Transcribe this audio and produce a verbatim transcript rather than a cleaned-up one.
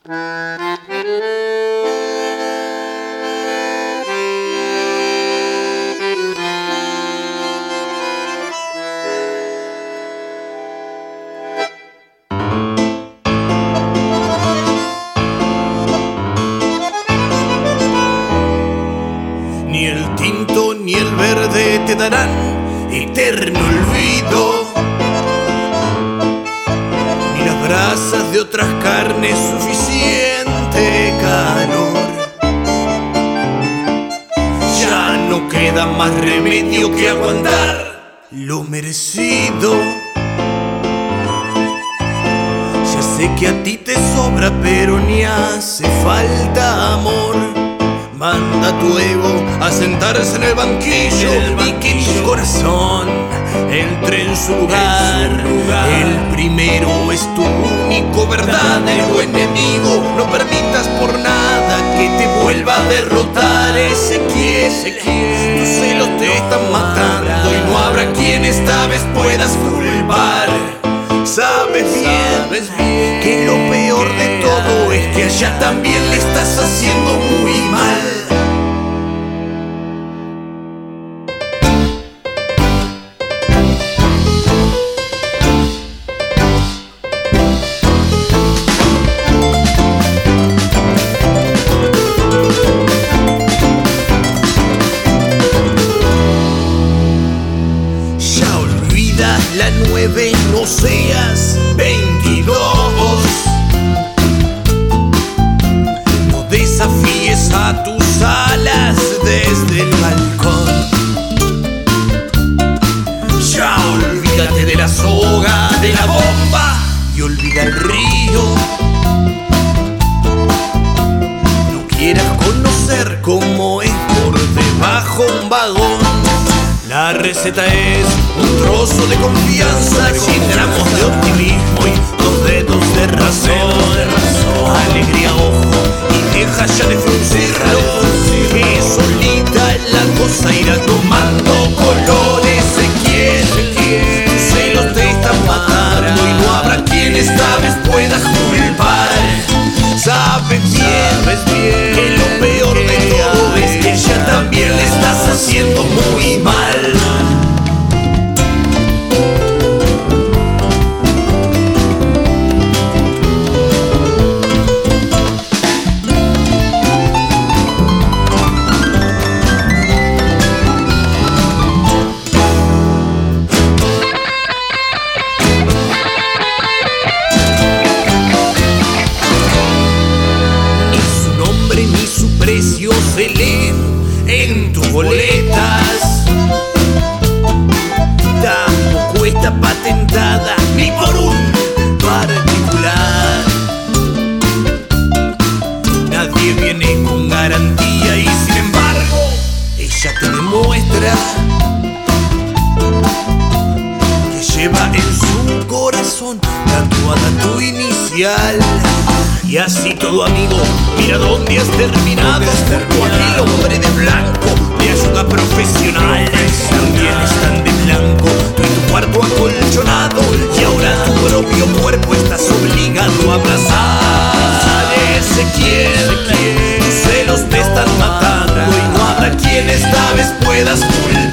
Ni el tinto ni el verde te darán eterno olvido, ni las brasas de otras carnes suficiente calor. Ya no queda más remedio que aguantar lo merecido. Ya sé que a ti te sobra, pero ni hace falta amor. Manda tu ego a sentarse en el banquillo y que tu corazón entre en su lugar. El primero es tu único verdadero enemigo. No permitas por nada que te vuelva a derrotar. Ezequiel, tus celos te están matando y no habrá quien esta vez puedas culpar. Sabes bien que lo peor de todo es que allá también le estás haciendo muy mal. Ya olvida la nueve, no seas veintidós. No desafíes a tus alas desde el balcón. Ya olvídate de la soga, de la bomba y olvida el río. No quieras conocer cómo es por debajo un vagón. La receta es un trozo de confianza, cien gramos de optimismo y dos dedos de razón. Alegría, ojo, y deja ya de fruncirlo, que solita la cosa irá tomando colores. Ezequiel, tus celos te están matando y no habrá quien esta vez pueda culpar. Sabes bien que lo peor de todo es que ya también le estás haciendo muy mal. Precio se leen en tus boletas. Tampoco está patentada ni por un particular. Nadie viene con garantía y sin embargo ella te demuestra que lleva en su corazón tatuada tu inicial. Y así todo, amigo, mira dónde has terminado. Con el hombre de blanco de ayuda profesional. También están de blanco, tú en tu cuarto acolchonado. Y ahora tu propio cuerpo estás obligado a abrazar. Ezequiel, tus celos te están matando y no habrá quien esta vez puedas culpar.